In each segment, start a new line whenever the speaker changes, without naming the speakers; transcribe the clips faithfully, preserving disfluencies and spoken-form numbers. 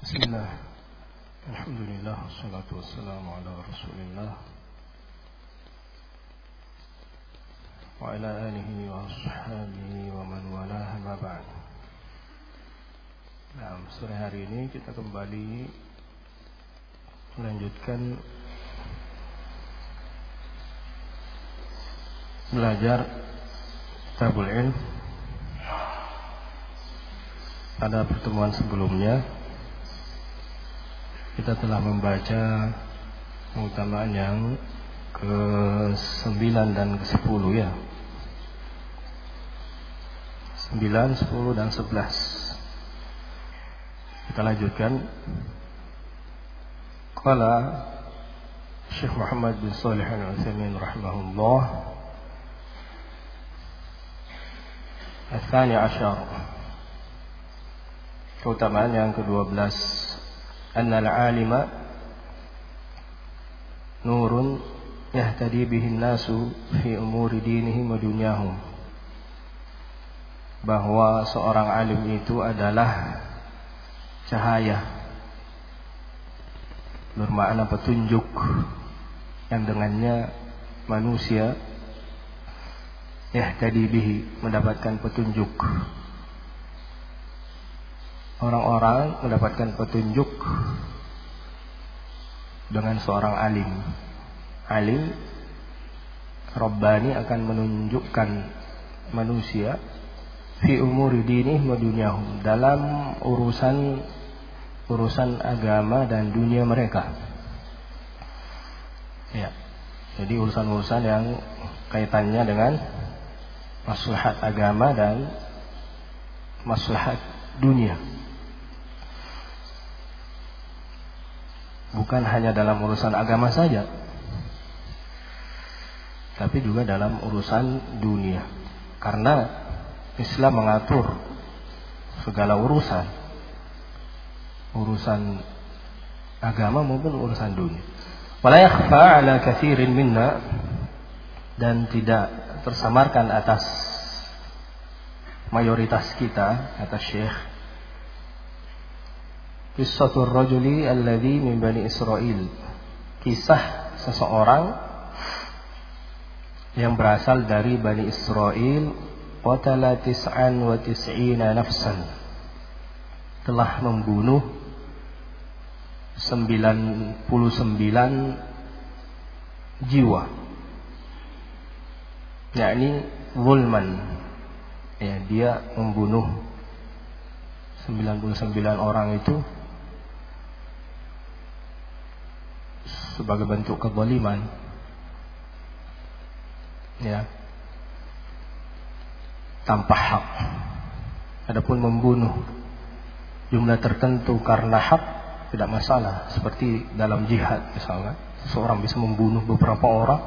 Bismillah. Alhamdulillah wassalatu wassalamu ala Rasulillah wa ala alihi wa ashabihi wa man walaha ma ba'd. Nah, sore hari ini kita kembali melanjutkan belajar Kitabul Ilm. Pada pertemuan sebelumnya kita telah membaca keutamaan yang ke sembilan dan ke sepuluh ya. sembilan, sepuluh dan sebelas. Kita lanjutkan. Qala Syekh Muhammad bin Shalih Al-Utsaimin rahimahullah. Al-Thani Ashar. Keutamaan yang kedua belas. Anna al-alima nurun yahtadi bihin nasu fi umuri dinihim wa dunyahum. Bahwa seorang alim itu adalah cahaya, bermakna petunjuk yang dengannya manusia yahtadi bihi, mendapatkan petunjuk. Orang-orang mendapatkan petunjuk dengan seorang alim. Alim Rabbani akan menunjukkan manusia fi umuri dinih wa dunyahum, dalam urusan urusan agama dan dunia mereka. Ya. Jadi urusan-urusan yang kaitannya dengan maslahat agama dan maslahat dunia. Bukan hanya dalam urusan agama saja, tapi juga dalam urusan dunia. Karena Islam mengatur segala urusan, urusan agama maupun urusan dunia. Wala yakhfa ala katsirin minna, dan tidak tersamarkan atas mayoritas kita, kata Syekh, Qissatul rajuli alladhi min Bani Israel, kisah seseorang yang berasal dari Bani Israel, qatala tis'an wa tis'ina nafsan, telah membunuh sembilan puluh sembilan jiwa, yakni zulman, ya, dia membunuh sembilan puluh sembilan orang itu sebagai bentuk kezaliman, ya, tanpa hak. Adapun membunuh jumlah tertentu karena hak tidak masalah, seperti dalam jihad misalnya, seseorang bisa membunuh beberapa orang,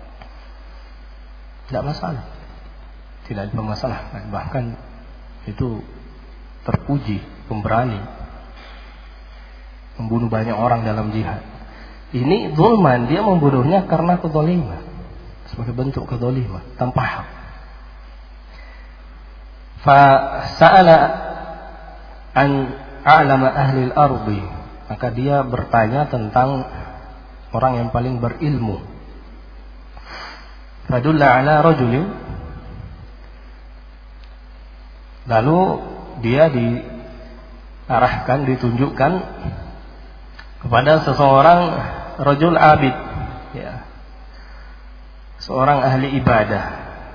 tidak masalah, tidak ada masalah. Bahkan itu terpuji, pemberani, membunuh banyak orang dalam jihad. Ini zulman, dia membunuhnya karena kezaliman, sebagai bentuk kezaliman tanpa hak. Fa sa'ala an a'lama ahli al-ardi, maka dia bertanya tentang orang yang paling berilmu. Fadulla ala rajulin, lalu dia diarahkan, ditunjukkan kepada seseorang rajul abid, ya, seorang ahli ibadah.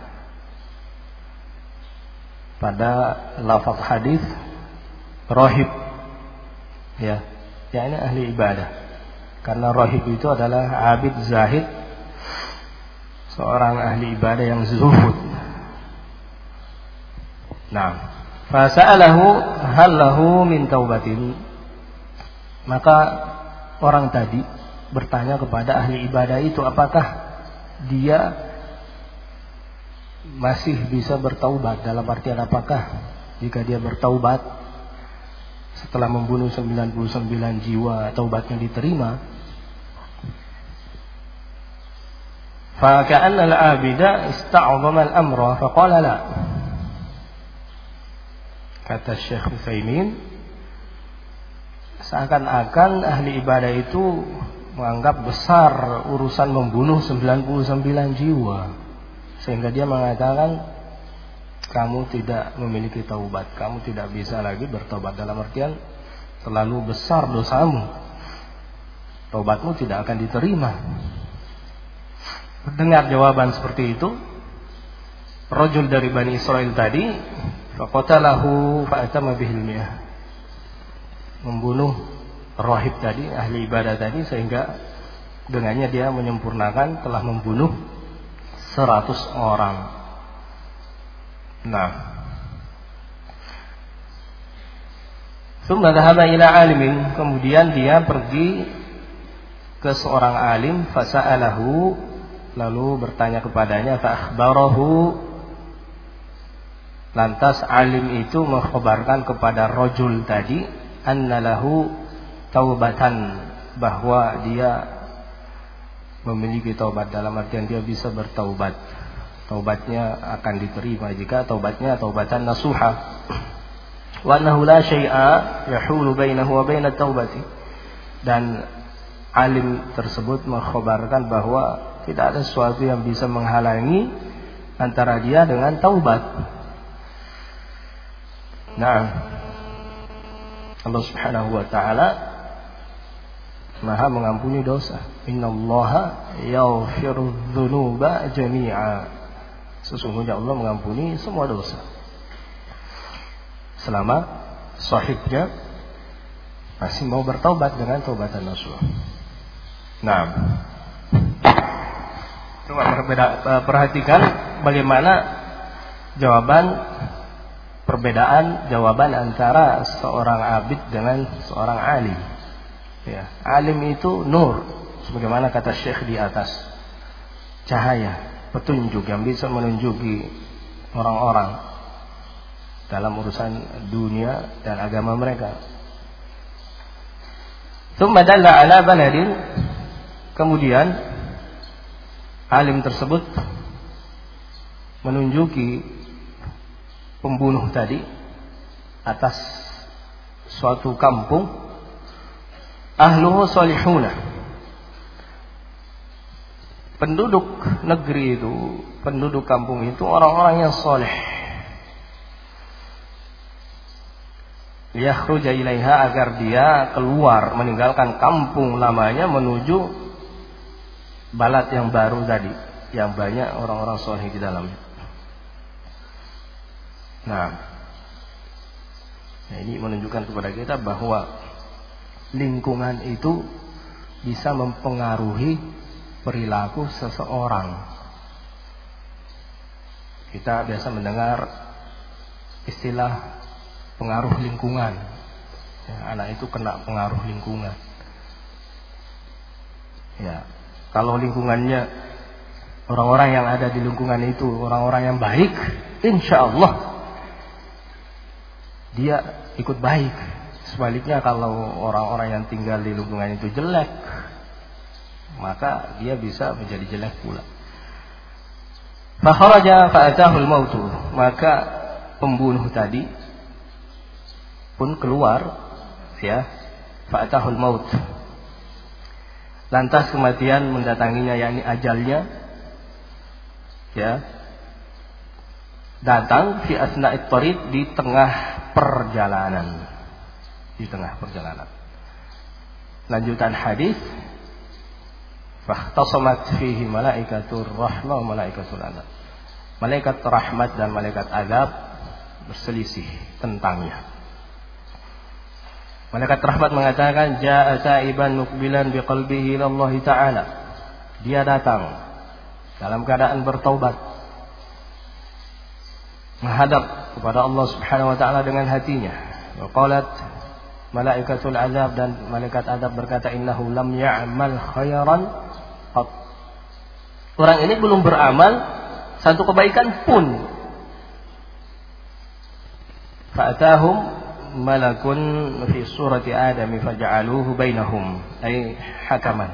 Pada lafaz hadis rahib, ya, ya, ini ahli ibadah. Karena rahib itu adalah abid zahid, seorang ahli ibadah yang zuhud. Nah, fasa'alahu hal lahu min taubatin, maka orang tadi bertanya kepada ahli ibadah itu, apakah dia masih bisa bertaubat, dalam artian apakah jika dia bertaubat setelah membunuh sembilan puluh sembilan jiwa, taubatnya diterima. Fa ka'anna al-'abida ista'zama al-amra fa qala la. Kata Syekh Utsaimin, seakan-akan ahli ibadah itu menganggap besar urusan membunuh sembilan puluh sembilan jiwa, sehingga dia mengatakan kamu tidak memiliki taubat, kamu tidak bisa lagi bertobat, dalam artian terlalu besar dosamu, taubatmu tidak akan diterima. Mendengar jawaban seperti itu, rajul dari Bani Israel tadi faqatalahu fa'atama bihil mi'ah, membunuh rahib tadi, ahli ibadah tadi, sehingga dengannya dia menyempurnakan, telah membunuh seratus orang. Nah, thumma dhahaba ila alimin, kemudian dia pergi ke seorang alim, fasa'alahu, lalu bertanya kepadanya, fa'akhbarahu, lantas alim itu mengkhabarkan kepada rajul tadi, annalahu taubatan, bahwa dia memiliki taubat, dalam artian dia bisa bertaubat, taubatnya akan diterima jika taubatnya taubatan nasuha, wa annahu la syai'a yahulu bainahu wa bainat taubati, dan alim tersebut mengkhabarkan bahwa tidak ada sesuatu yang bisa menghalangi antara dia dengan taubat. Nah, Allah Subhanahu wa taala Maha mengampuni dosa. Innallaha yaghfiru dzunuba jami'a. Sesungguhnya Allah mengampuni semua dosa, selama sahibnya masih mau bertaubat dengan taubatan nasuha. Nah, coba perhatikan bagaimana jawaban perbedaan jawaban antara seorang abid dengan seorang alim. Ya, alim itu nur, sebagaimana kata Syekh di atas, cahaya, petunjuk yang bisa menunjuki orang-orang dalam urusan dunia dan agama mereka. Tsumma dalla ala baladin, kemudian alim tersebut menunjuki pembunuh tadi atas suatu kampung, ahluhu salihuna, penduduk negeri itu, penduduk kampung itu orang-orang yang saleh. Yakhruja ilaiha, agar dia keluar meninggalkan kampung lamanya menuju balad yang baru tadi, yang banyak orang-orang saleh di dalamnya. Nah, nah ini menunjukkan kepada kita bahwa lingkungan itu bisa mempengaruhi perilaku seseorang. Kita biasa mendengar istilah pengaruh lingkungan. Ya, anak itu kena pengaruh lingkungan. Ya, kalau lingkungannya orang-orang yang ada di lingkungan itu orang-orang yang baik, insya Allah dia ikut baik. Sebaliknya kalau orang-orang yang tinggal di lingkungan itu jelek, maka dia bisa menjadi jelek pula. Fa kharaja fa atahul maut, maka pembunuh tadi pun keluar, ya, fa atahul maut. Lantas kematian mendatanginya, yakni ajalnya, ya, datang fi asna'it tariq, di tengah perjalanan. Di tengah perjalanan. Lanjutan hadis, fahtasamat fihi malaikatur rahmah wa malaikatul azab. Malaikat rahmat dan malaikat azab berselisih tentangnya. Malaikat rahmat mengatakan, jaa ta'iban muqbilan biqalbihi ila Allah Ta'ala. Dia datang dalam keadaan bertaubat, menghadap kepada Allah Subhanahu wa taala dengan hatinya. Wa qalat malaikatul azab, dan malaikat azab berkata, innahu lam ya'mal khairan qat. Orang ini belum beramal satu kebaikan pun. Fa'atahum malakun fi surati Adam faja'aluhu bainahum, ay hakaman.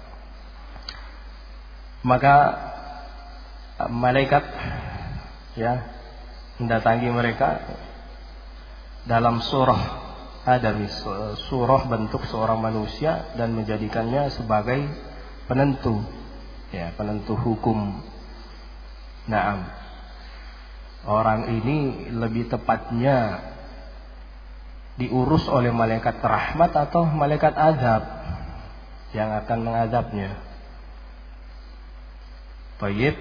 Maka malaikat, ya, mendatangi mereka dalam surah adami, surah bentuk seorang manusia dan menjadikannya sebagai penentu, ya, penentu hukum. Naam. Orang ini lebih tepatnya diurus oleh malaikat rahmat atau malaikat azab yang akan mengadabnya. Baik.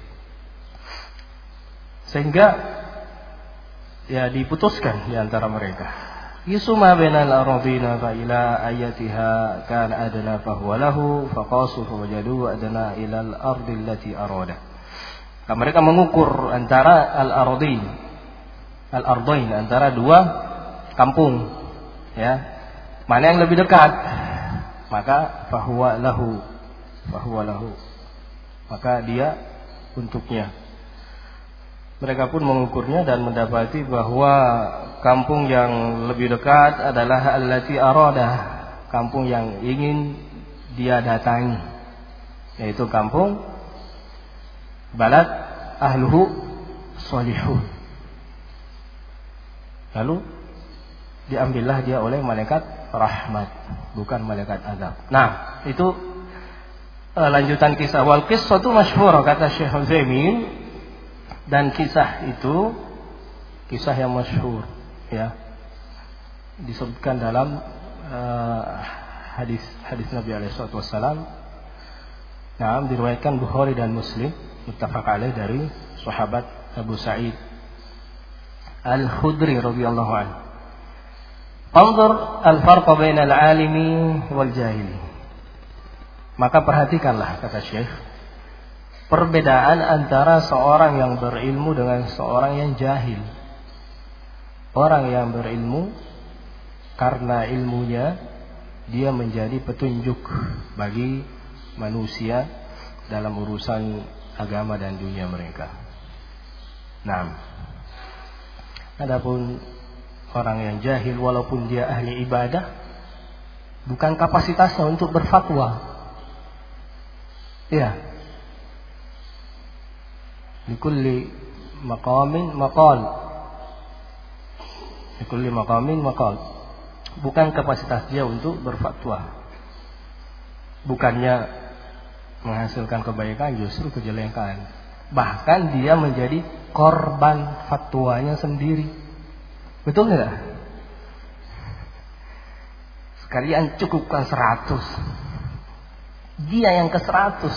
Sehingga ya diputuskan di antara mereka. Yusuma bainal ardina fa ila ayatiha kana adna fa huwa lahu fa qasu fa wajadu adna ila al ardi allati arada. Mereka mengukur antara al-ardin, al-ardain, antara dua kampung, ya. Mana yang lebih dekat? Maka fahuwa lahu, fahuwa lahu. Maka dia untuknya. Mereka pun mengukurnya dan mendapati bahwa kampung yang lebih dekat adalah allati arada, kampung yang ingin dia datangi, yaitu kampung balad ahluhu salihun. Lalu diambillah dia oleh malaikat rahmat, bukan malaikat azab. Nah, itu uh, lanjutan kisah. Wal qissatu masyhurah, kata Syekh Utsaimin, dan kisah itu kisah yang masyhur, ya. Disebutkan dalam uh, hadis hadis Nabi alaihi wasallam. Nah, diriwayatkan Bukhari dan Muslim, muttafaq alaih, dari sahabat Abu Sa'id Al-Khudri radhiyallahu anhu. Anzur al-farqa bainal alimi wal jahili. Maka perhatikanlah, kata Syekh, perbedaan antara seorang yang berilmu dengan seorang yang jahil. Orang yang berilmu karena ilmunya dia menjadi petunjuk bagi manusia dalam urusan agama dan dunia mereka. Nah, adapun orang yang jahil, walaupun dia ahli ibadah, bukan kapasitasnya untuk berfatwa. Ya, likulli maqamin maqal, likulli maqamin maqal. Bukan kapasitas dia untuk berfatwa. Bukannya menghasilkan kebaikan, justru kejelekan. Bahkan dia menjadi korban fatwanya sendiri. Betul nggak? Sekalian cukupkan seratus, dia yang ke seratus.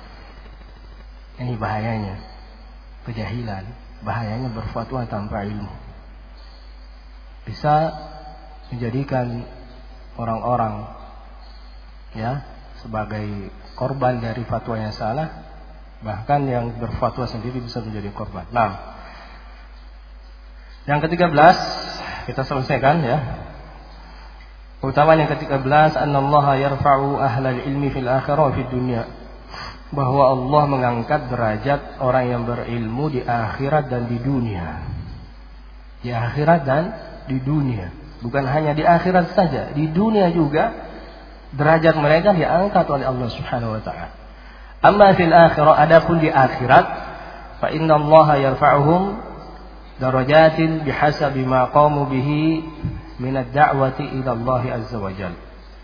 Ini bahayanya kejahilan, bahayanya berfatwa tanpa ilmu. Bisa menjadikan orang-orang, ya, sebagai korban dari fatwa yang salah, bahkan yang berfatwa sendiri bisa menjadi korban. Nah, yang ketiga belas kita selesaikan, ya. Keutamaan yang ketiga belas, annallaha yarfa'u ahlal ilmi fil akhirah fid dunya. Bahwa Allah mengangkat derajat orang yang berilmu di akhirat dan di dunia. Di akhirat dan di dunia. Bukan hanya di akhirat saja, di dunia juga derajat mereka diangkat oleh Allah Subhanahu wa taala. Amma fil akhirah, adapun di akhirat, fa innallaha yarfa'uhum darajatin bihasabi ma qamu bihi min ad-da'wati ila Allah azza wa jalla.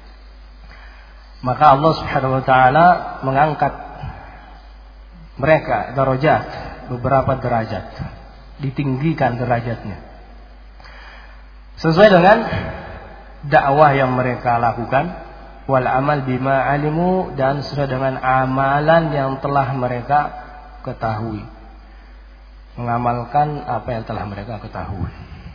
Maka Allah Subhanahu wa taala mengangkat mereka darajat, beberapa derajat, ditinggikan derajatnya sesuai dengan dakwah yang mereka lakukan, wal amal bima alimu, dan sesuai dengan amalan yang telah mereka ketahui, mengamalkan apa yang telah mereka ketahui.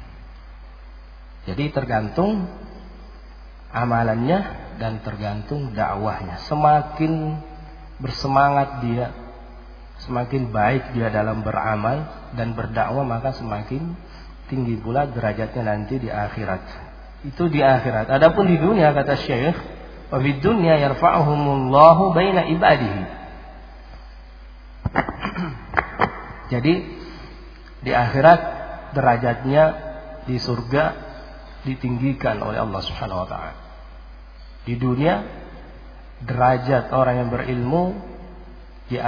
Jadi tergantung amalannya dan tergantung dakwahnya. Semakin bersemangat dia, semakin baik dia dalam beramal dan berdakwah, maka semakin tinggi pula derajatnya nanti di akhirat. Itu di akhirat. Adapun di dunia, kata Syekh, wa fid dunya yarfa'uhumullahu baina ibadihi. Jadi di akhirat derajatnya di surga ditinggikan oleh Allah Subhanahu wa taala. Di dunia derajat orang yang berilmu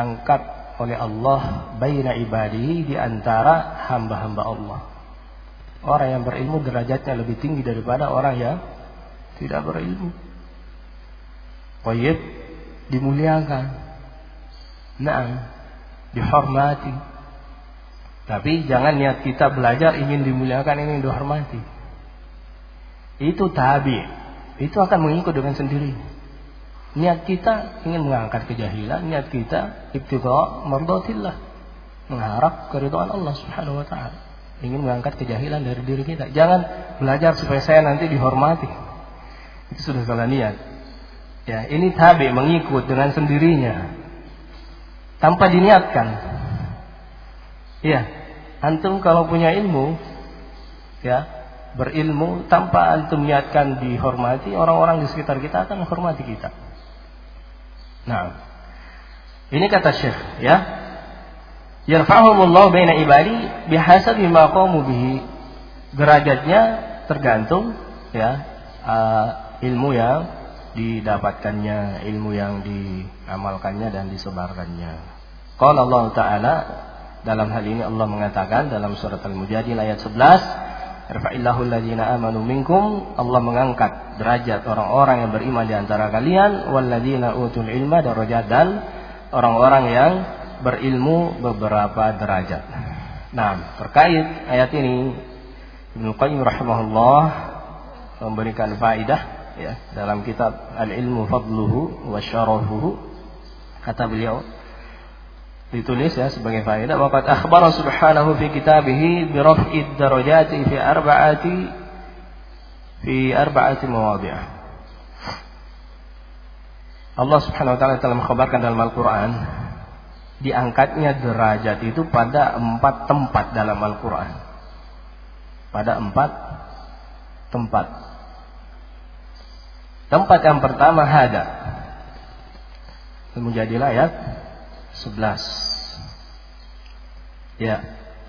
diangkat oleh Allah baina ibadihi, di antara hamba-hamba Allah. Orang yang berilmu derajatnya lebih tinggi daripada orang yang tidak berilmu. Tayyib, dimuliakan. Naam, dihormati. Tapi jangan niat kita belajar ingin dimuliakan, ingin dihormati. Itu tabi. Itu akan mengikut dengan sendiri. Niat kita ingin mengangkat kejahilan, niat kita ibtigha mardatillah, mengharap keridhaan Allah Subhanahu wa taala. Ingin mengangkat kejahilan dari diri kita. Jangan belajar supaya saya nanti dihormati. Itu sudah salah niat. Ya, ini tabi, mengikut dengan sendirinya. Tanpa diniatkan. Ya, antum kalau punya ilmu, ya, berilmu tanpa antum niatkan dihormati, orang-orang di sekitar kita akan menghormati kita. Nah, ini kata Syekh, ya. Yarfa'uhumullahu baina ibadi bihasabi ma qamu bihi. Derajatnya tergantung, ya, uh, ilmu yang didapatkannya, ilmu yang diamalkannya dan disebarkannya. Qala Allah Ta'ala, dalam hal ini Allah mengatakan dalam surat Al-Mujadil ayat sebelas, Yarfa'illahu alladhina amanu minkum, Allah mengangkat derajat orang-orang yang beriman di antara kalian, walladzina utul ilma darajat, dan orang-orang yang berilmu beberapa derajat. Nah, terkait ayat ini Ibnu Qayyim rahimahullah memberikan faedah, ya, dalam kitab Al-Ilmu Fadluhu wa Syarafuhu. Kata beliau, ditulis, ya, sebagai faedah, waqad akhbara subhanahu fi kitabihi bi raf'id darajati fi arba'ati fi arba'ati mawadhi'. Allah Subhanahu wa taala telah mengkhabarkan dalam Al-Qur'an diangkatnya derajat itu pada empat tempat dalam Al-Qur'an. Pada empat tempat. Tempat yang pertama hada. Al-Mujadilah ayat sebelas. Ya.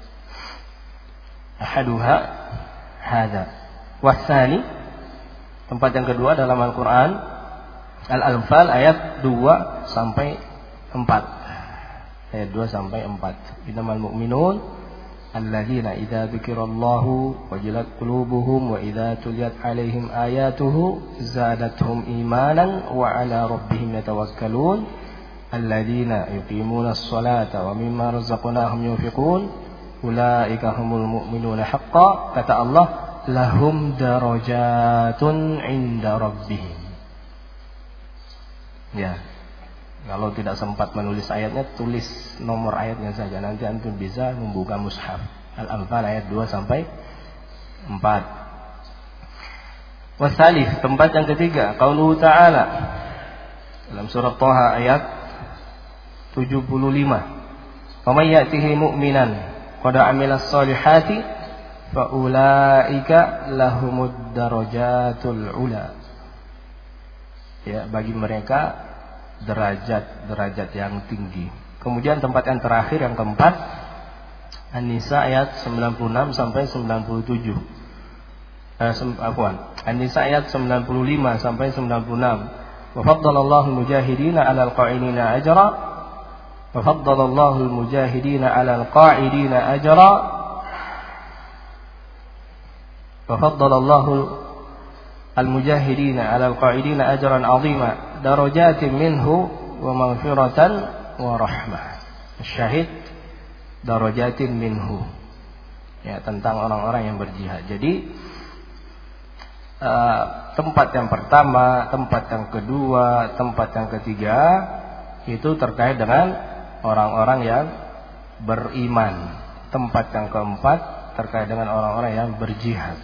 Ahaduha hada. Wasani, tempat yang kedua dalam Al-Qur'an Al-Anfal ayat dua sampai empat. Ayat dua sampai empat. Innamal mu'minun alladzina idza dzikirallahu wajilat qulubuhum wa idza tuliyat 'alaihim ayatuhu zadatuhum imanan wa 'ala rabbihim yatawakkalun alladzina yuqimuna as-salata wa mimma razaqnahum yunfiqun ulaika humul mu'minuna haqqan. Kata Allah, lahum darajatun 'inda rabbihim. Ya. Kalau tidak sempat menulis ayatnya, tulis nomor ayatnya saja. Nanti antum bisa membuka mushaf. Al-Anfal ayat dua sampai empat. Wasalih, tempat yang ketiga, qauluhu ta'ala dalam surat Thaha ayat tujuh puluh lima. Wa may ya'tihi mu'minan qad 'amilas solihati fa ulaika lahumud darajatul ula. Ya, bagi mereka derajat-derajat yang tinggi. Kemudian tempat yang terakhir, yang keempat, An-Nisa ayat sembilan puluh enam sampai sembilan puluh tujuh. Eh, afwan. An-Nisa ayat sembilan puluh lima sampai sembilan puluh enam. Wa faddalallahu al-mujahidina 'alal qa'idina ajra. Wa faddalallahu al-mujahidina 'alal qa'idina ajra. Wa faddalallahu al-mujahidina 'alal qa'idina ajran 'azima. Darajatin minhu wa maghfiratan wa rahmah. Syahid darajatin minhu. Ya, tentang orang-orang yang berjihad. Jadi uh, tempat yang pertama, tempat yang kedua, tempat yang ketiga itu terkait dengan orang-orang yang beriman. Tempat yang keempat terkait dengan orang-orang yang berjihad.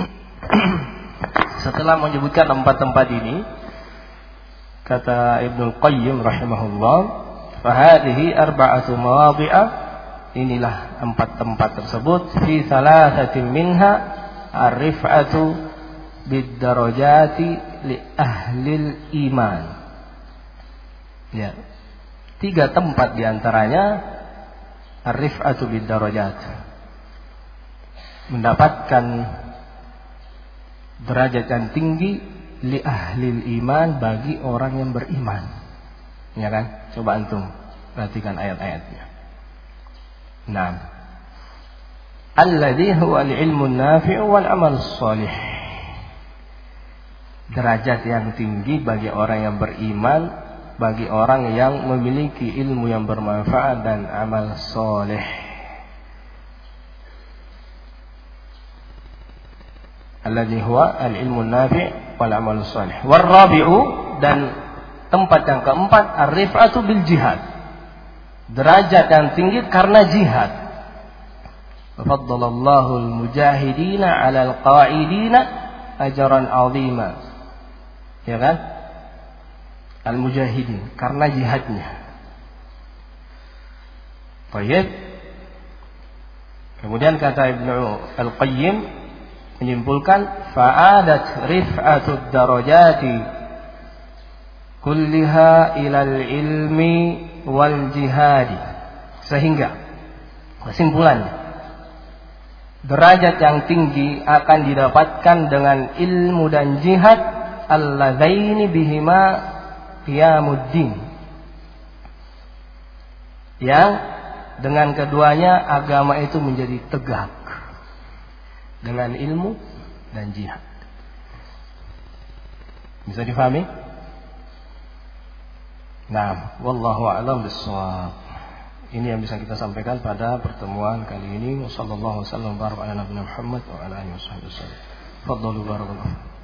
Setelah menyebutkan empat tempat ini, kata Ibnu Qayyim rahimahullah, fahadihi arba'atu mawadhi'a, inilah empat tempat tersebut, fi thalathatin minha ar-rif'atu bid-darajati li ahlil iman. Ya. Tiga tempat diantaranya ar-rif'atu bid-darajat, mendapatkan derajat yang tinggi li ahlil iman, bagi orang yang beriman. Ya kan? Coba antum perhatikan ayat-ayatnya. Nah, alladzi huwa al-ilmu an-nafi'u wal 'amal as-shalih. Derajat yang tinggi bagi orang yang beriman, bagi orang yang memiliki ilmu yang bermanfaat dan amal soleh. Alladzi huwa al-ilmu an-nafi' wal 'amal as-shalih. War-rabi'u, dan tempat yang keempat, ar-rif'atu bil jihad. Derajat yang tinggi karena jihad. Faddalallahu al-mujahidina 'ala al-qa'idina ajran 'azima. Ya kan? Al-mujahidin karena jihadnya. Baik. Kemudian kata Ibnu Al-Qayyim menyimpulkan fa'adat rif'atud darajati kulliha ilal ilmi wal jihadi. Sehingga kesimpulannya, derajat yang tinggi akan didapatkan dengan ilmu dan jihad, alladzaini bihima qiyamuddin, yang dengan keduanya agama itu menjadi tegak, dengan ilmu dan jihad. Bisa difahami? Nah, wallahu a'lam bissawab. Ini yang bisa kita sampaikan pada pertemuan kali ini. Wassallallahu wasallam baraka ala nabiyina Muhammad wa ala alihi wasallam. Fadhalu barakallahu.